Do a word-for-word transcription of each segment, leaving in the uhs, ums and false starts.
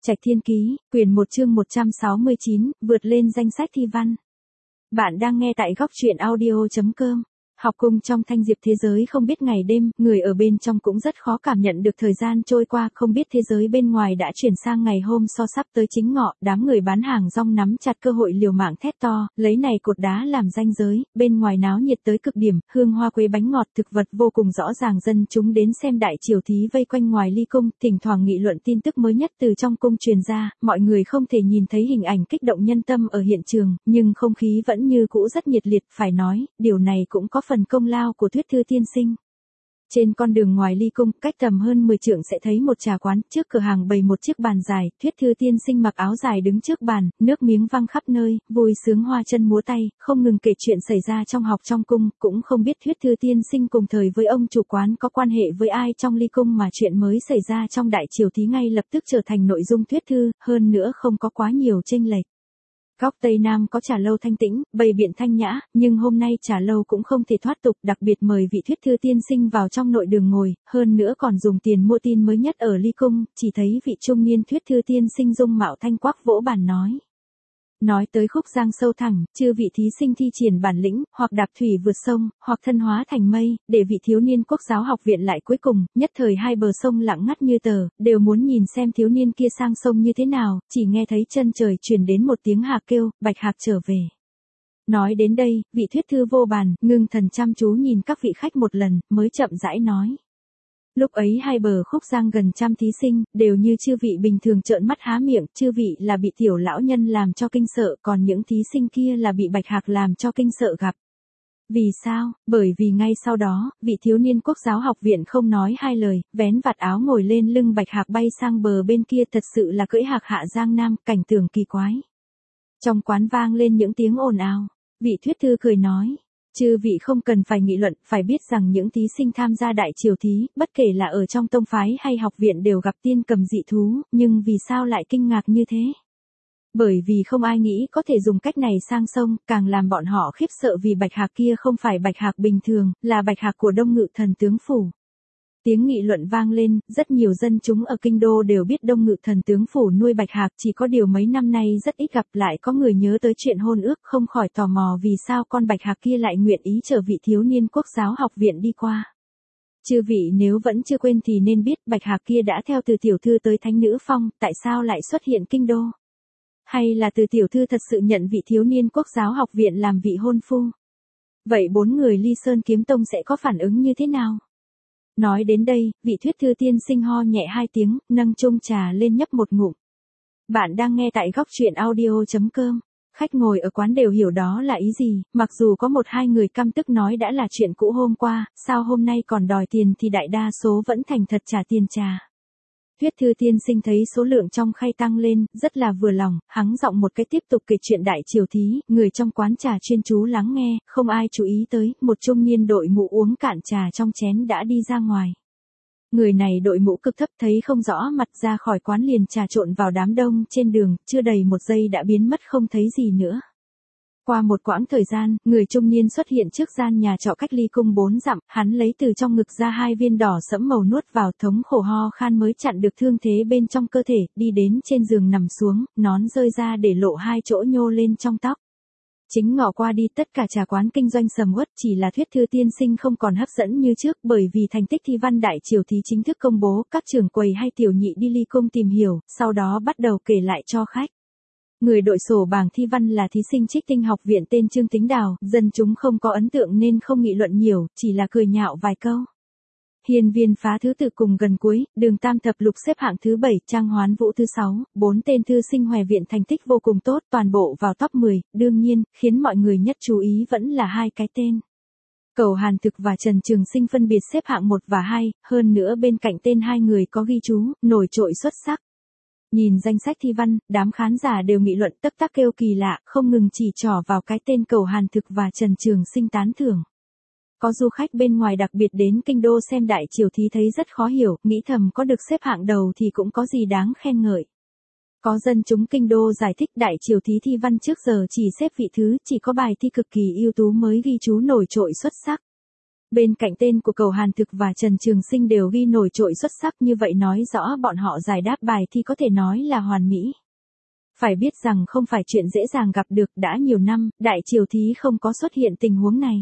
Trạch Thiên Ký, quyển một chương một trăm sáu mươi chín, vượt lên danh sách thi văn. Bạn đang nghe tại góc truyện audio chấm com. Học cung trong thanh diệp thế giới không biết ngày đêm, người ở bên trong cũng rất khó cảm nhận được thời gian trôi qua, không biết thế giới bên ngoài đã chuyển sang ngày hôm so sắp tới chính ngọ, đám người bán hàng rong nắm chặt cơ hội liều mạng thét to, lấy này cột đá làm ranh giới, bên ngoài náo nhiệt tới cực điểm, hương hoa quế bánh ngọt thực vật vô cùng rõ ràng, dân chúng đến xem đại triều thí vây quanh ngoài ly cung, thỉnh thoảng nghị luận tin tức mới nhất từ trong cung truyền ra, mọi người không thể nhìn thấy hình ảnh kích động nhân tâm ở hiện trường, nhưng không khí vẫn như cũ rất nhiệt liệt, phải nói, điều này cũng có phần công lao của Thuyết Thư tiên sinh. Trên con đường ngoài ly cung, cách tầm hơn mười trượng sẽ thấy một trà quán, trước cửa hàng bày một chiếc bàn dài, Thuyết Thư tiên sinh mặc áo dài đứng trước bàn, nước miếng văng khắp nơi, vui sướng hoa chân múa tay, không ngừng kể chuyện xảy ra trong học trong cung, cũng không biết Thuyết Thư tiên sinh cùng thời với ông chủ quán có quan hệ với ai trong ly cung mà chuyện mới xảy ra trong đại triều thí ngay lập tức trở thành nội dung thuyết thư, hơn nữa không có quá nhiều chênh lệch. Góc Tây Nam có trà lâu thanh tĩnh, bày biện thanh nhã, nhưng hôm nay trà lâu cũng không thể thoát tục, đặc biệt mời vị Thuyết Thư tiên sinh vào trong nội đường ngồi, hơn nữa còn dùng tiền mua tin mới nhất ở ly cung, chỉ thấy vị trung niên Thuyết Thư tiên sinh dung mạo thanh quắc vỗ bàn nói. Nói tới khúc giang sâu thẳm, chư vị thí sinh thi triển bản lĩnh, hoặc đạp thủy vượt sông, hoặc thân hóa thành mây, để vị thiếu niên Quốc giáo học viện lại cuối cùng, nhất thời hai bờ sông lặng ngắt như tờ, đều muốn nhìn xem thiếu niên kia sang sông như thế nào, chỉ nghe thấy chân trời truyền đến một tiếng hạc kêu, bạch hạc trở về. Nói đến đây, vị Thuyết Thư vô bàn, ngưng thần chăm chú nhìn các vị khách một lần, mới chậm rãi nói. Lúc ấy hai bờ khúc giang gần trăm thí sinh, đều như chư vị bình thường trợn mắt há miệng, chư vị là bị tiểu lão nhân làm cho kinh sợ, còn những thí sinh kia là bị bạch hạc làm cho kinh sợ gặp. Vì sao? Bởi vì ngay sau đó, vị thiếu niên Quốc giáo học viện không nói hai lời, vén vạt áo ngồi lên lưng bạch hạc bay sang bờ bên kia, thật sự là cưỡi hạc hạ giang nam, cảnh tượng kỳ quái. Trong quán vang lên những tiếng ồn ào, vị Thuyết Thư cười nói. Chư vị không cần phải nghị luận, phải biết rằng những thí sinh tham gia đại triều thí, bất kể là ở trong tông phái hay học viện đều gặp tiên cầm dị thú, nhưng vì sao lại kinh ngạc như thế? Bởi vì không ai nghĩ có thể dùng cách này sang sông, càng làm bọn họ khiếp sợ vì bạch hạc kia không phải bạch hạc bình thường, là bạch hạc của Đông Ngự Thần Tướng Phủ. Tiếng nghị luận vang lên, rất nhiều dân chúng ở kinh đô đều biết Đông Ngự Thần Tướng Phủ nuôi bạch hạc, chỉ có điều mấy năm nay rất ít gặp lại có người nhớ tới chuyện hôn ước, không khỏi tò mò vì sao con bạch hạc kia lại nguyện ý chở vị thiếu niên Quốc giáo học viện đi qua. Chư vị nếu vẫn chưa quên thì nên biết bạch hạc kia đã theo từ tiểu thư tới thánh nữ phong, tại sao lại xuất hiện kinh đô? Hay là từ tiểu thư thật sự nhận vị thiếu niên Quốc giáo học viện làm vị hôn phu? Vậy bốn người Ly Sơn Kiếm Tông sẽ có phản ứng như thế nào? Nói đến đây, vị Thuyết Thư tiên sinh ho nhẹ hai tiếng, nâng chung trà lên nhấp một ngụm. Bạn đang nghe tại góc truyện audio chấm com. Khách ngồi ở quán đều hiểu đó là ý gì, mặc dù có một hai người căm tức nói đã là chuyện cũ hôm qua, sao hôm nay còn đòi tiền thì đại đa số vẫn thành thật trả tiền trà. Thuyết Thư tiên sinh thấy số lượng trong khay tăng lên, rất là vừa lòng, hắng giọng một cái tiếp tục kể chuyện đại triều thí, người trong quán trà chuyên chú lắng nghe, không ai chú ý tới, một trung niên đội mũ uống cạn trà trong chén đã đi ra ngoài. Người này đội mũ cực thấp thấy không rõ mặt ra khỏi quán liền trà trộn vào đám đông trên đường, chưa đầy một giây đã biến mất không thấy gì nữa. Qua một quãng thời gian, người trung niên xuất hiện trước gian nhà trọ cách ly cung bốn dặm, hắn lấy từ trong ngực ra hai viên đỏ sẫm màu nuốt vào, thống khổ ho khan mới chặn được thương thế bên trong cơ thể, đi đến trên giường nằm xuống, nón rơi ra để lộ hai chỗ nhô lên trong tóc. Chính ngọ qua đi, tất cả trà quán kinh doanh sầm uất, chỉ là Thuyết Thư tiên sinh không còn hấp dẫn như trước, bởi vì thành tích thi văn đại triều thí chính thức công bố, các trưởng quầy hay tiểu nhị đi ly cung tìm hiểu, sau đó bắt đầu kể lại cho khách. Người đội sổ bảng thi văn là thí sinh Trích Tinh học viện tên Trương Tính Đào, dân chúng không có ấn tượng nên không nghị luận nhiều, chỉ là cười nhạo vài câu. Hiền viên phá thứ tự cùng gần cuối, Đường Tam thập lục xếp hạng thứ bảy, Trang Hoán Vũ thứ sáu, bốn tên thư sinh Hoè viện thành tích vô cùng tốt, toàn bộ vào top mười, đương nhiên, khiến mọi người nhất chú ý vẫn là hai cái tên. Cầu Hàn Thực và Trần Trường Sinh phân biệt xếp hạng một và hai, hơn nữa bên cạnh tên hai người có ghi chú, nổi trội xuất sắc. Nhìn danh sách thi văn, đám khán giả đều nghị luận tấp tắc kêu kỳ lạ, không ngừng chỉ trỏ vào cái tên Cầu Hàn Thực và Trần Trường Sinh tán thưởng. Có du khách bên ngoài đặc biệt đến kinh đô xem đại triều thí thấy rất khó hiểu, nghĩ thầm có được xếp hạng đầu thì cũng có gì đáng khen ngợi. Có dân chúng kinh đô giải thích đại triều thí thi văn trước giờ chỉ xếp vị thứ, chỉ có bài thi cực kỳ ưu tú mới ghi chú nổi trội xuất sắc. Bên cạnh tên của Cầu Hàn Thực và Trần Trường Sinh đều ghi nổi trội xuất sắc, như vậy nói rõ bọn họ giải đáp bài thi có thể nói là hoàn mỹ. Phải biết rằng không phải chuyện dễ dàng gặp được, đã nhiều năm, đại triều thí không có xuất hiện tình huống này.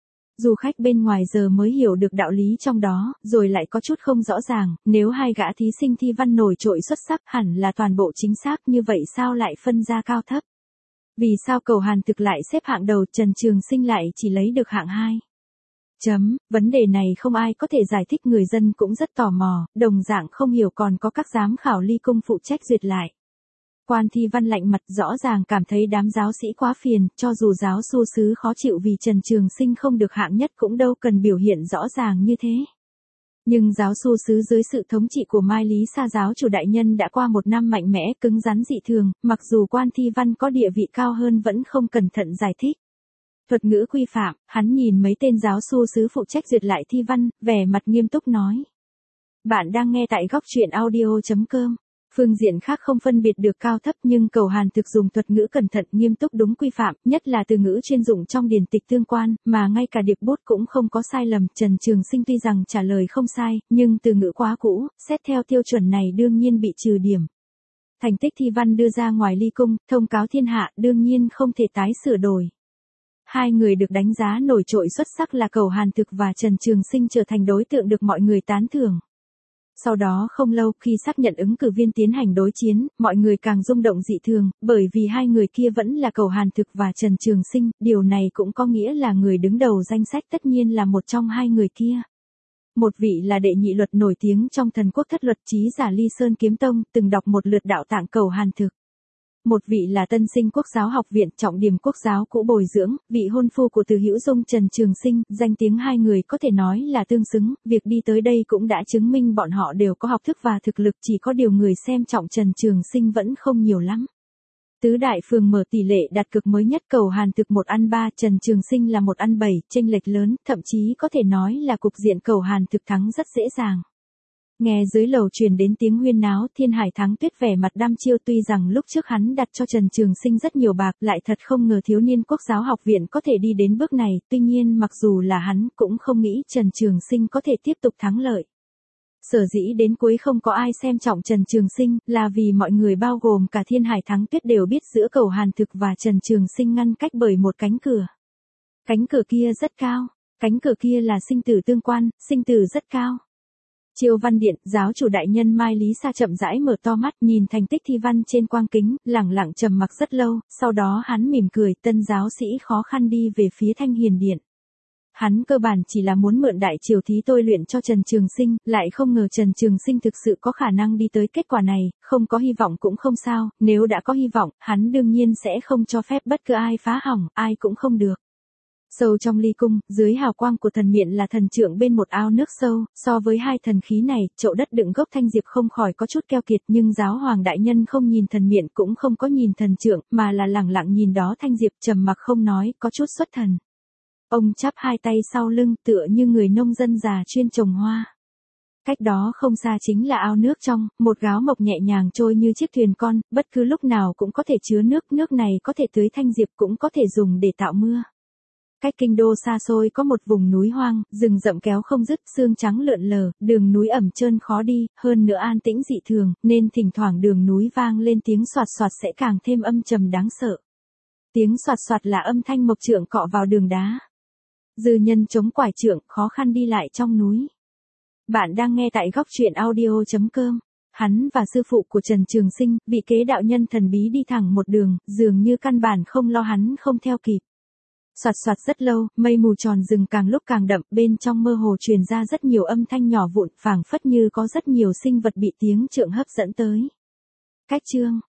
Du khách bên ngoài giờ mới hiểu được đạo lý trong đó, rồi lại có chút không rõ ràng, nếu hai gã thí sinh thi văn nổi trội xuất sắc hẳn là toàn bộ chính xác, như vậy sao lại phân ra cao thấp? Vì sao Cầu Hàn Thực lại xếp hạng đầu, Trần Trường Sinh lại chỉ lấy được hạng hai? Chấm, vấn đề này không ai có thể giải thích, người dân cũng rất tò mò, đồng dạng không hiểu còn có các giám khảo ly cung phụ trách duyệt lại. Quan thi văn lạnh mặt rõ ràng cảm thấy đám giáo sĩ quá phiền, cho dù giáo su sứ khó chịu vì Trần Trường Sinh không được hạng nhất cũng đâu cần biểu hiện rõ ràng như thế. Nhưng giáo su sứ dưới sự thống trị của Mai Lý Sa giáo chủ đại nhân đã qua một năm mạnh mẽ cứng rắn dị thường, mặc dù quan thi văn có địa vị cao hơn vẫn không cẩn thận giải thích. Thuật ngữ quy phạm, hắn nhìn mấy tên giáo su sứ phụ trách duyệt lại thi văn, vẻ mặt nghiêm túc nói. Bạn đang nghe tại góc truyện audio chấm com. Phương diện khác không phân biệt được cao thấp, nhưng Cầu Hàn Thực dùng thuật ngữ cẩn thận nghiêm túc đúng quy phạm, nhất là từ ngữ chuyên dụng trong điển tịch tương quan, mà ngay cả điệp bút cũng không có sai lầm. Trần Trường Sinh tuy rằng trả lời không sai, nhưng từ ngữ quá cũ, xét theo tiêu chuẩn này đương nhiên bị trừ điểm. Thành tích thi văn đưa ra ngoài ly cung, thông cáo thiên hạ, đương nhiên không thể tái sửa đổi. Hai người được đánh giá nổi trội xuất sắc là Cầu Hàn Thực và Trần Trường Sinh trở thành đối tượng được mọi người tán thưởng. Sau đó không lâu, khi xác nhận ứng cử viên tiến hành đối chiến, mọi người càng rung động dị thường, bởi vì hai người kia vẫn là Cầu Hàn Thực và Trần Trường Sinh, điều này cũng có nghĩa là người đứng đầu danh sách tất nhiên là một trong hai người kia. Một vị là đệ nhị luật nổi tiếng trong thần quốc thất luật trí giả Ly Sơn Kiếm Tông, từng đọc một lượt đạo tạng Cầu Hàn Thực. Một vị là tân sinh Quốc giáo học viện trọng điểm quốc giáo cũ bồi dưỡng, vị hôn phu của Từ Hữu Dung Trần Trường Sinh, danh tiếng hai người có thể nói là tương xứng, việc đi tới đây cũng đã chứng minh bọn họ đều có học thức và thực lực, chỉ có điều người xem trọng Trần Trường Sinh vẫn không nhiều lắm. Tứ đại phường mở tỷ lệ đặt cược mới nhất, Cầu Hàn Thực một ăn ba, Trần Trường Sinh là một ăn bảy, chênh lệch lớn, thậm chí có thể nói là cục diện Cầu Hàn Thực thắng rất dễ dàng. Nghe dưới lầu truyền đến tiếng huyên náo, Thiên Hải Thắng Tuyết vẻ mặt đăm chiêu, tuy rằng lúc trước hắn đặt cho Trần Trường Sinh rất nhiều bạc, lại thật không ngờ thiếu niên Quốc giáo học viện có thể đi đến bước này, tuy nhiên mặc dù là hắn cũng không nghĩ Trần Trường Sinh có thể tiếp tục thắng lợi. Sở dĩ đến cuối không có ai xem trọng Trần Trường Sinh, là vì mọi người bao gồm cả Thiên Hải Thắng Tuyết đều biết giữa Cầu Hàn Thực và Trần Trường Sinh ngăn cách bởi một cánh cửa. Cánh cửa kia rất cao, cánh cửa kia là sinh tử tương quan, sinh tử rất cao. Chiêu Văn Điện, giáo chủ đại nhân Mai Lý Sa chậm rãi mở to mắt, nhìn thành tích thi văn trên quang kính, lẳng lặng trầm mặc rất lâu, sau đó hắn mỉm cười, tân giáo sĩ khó khăn đi về phía Thanh Hiền Điện. Hắn cơ bản chỉ là muốn mượn đại triều thí tôi luyện cho Trần Trường Sinh, lại không ngờ Trần Trường Sinh thực sự có khả năng đi tới kết quả này, không có hy vọng cũng không sao, nếu đã có hy vọng, hắn đương nhiên sẽ không cho phép bất cứ ai phá hỏng, ai cũng không được. Sâu trong ly cung, dưới hào quang của thần miện là thần trượng bên một ao nước sâu, so với hai thần khí này, chậu đất đựng gốc thanh diệp không khỏi có chút keo kiệt, nhưng giáo hoàng đại nhân không nhìn thần miện cũng không có nhìn thần trượng, mà là lẳng lặng nhìn đó thanh diệp, trầm mặc không nói, có chút xuất thần. Ông chắp hai tay sau lưng, tựa như người nông dân già chuyên trồng hoa. Cách đó không xa chính là ao nước trong, một gáo mộc nhẹ nhàng trôi như chiếc thuyền con, bất cứ lúc nào cũng có thể chứa nước, nước này có thể tưới thanh diệp cũng có thể dùng để tạo mưa. Cách kinh đô xa xôi có một vùng núi hoang, rừng rậm kéo không dứt, sương trắng lượn lờ, đường núi ẩm trơn khó đi, hơn nữa an tĩnh dị thường, nên thỉnh thoảng đường núi vang lên tiếng soạt soạt sẽ càng thêm âm trầm đáng sợ. Tiếng soạt soạt là âm thanh mộc trượng cọ vào đường đá. Dư nhân chống quải trượng, khó khăn đi lại trong núi. Bạn đang nghe tại góc truyện audio chấm com. Hắn và sư phụ của Trần Trường Sinh, vị kế đạo nhân thần bí đi thẳng một đường, dường như căn bản không lo hắn không theo kịp. Soạt soạt rất lâu, mây mù tròn rừng càng lúc càng đậm, bên trong mơ hồ truyền ra rất nhiều âm thanh nhỏ vụn, phảng phất như có rất nhiều sinh vật bị tiếng trượng hấp dẫn tới. Cách chương,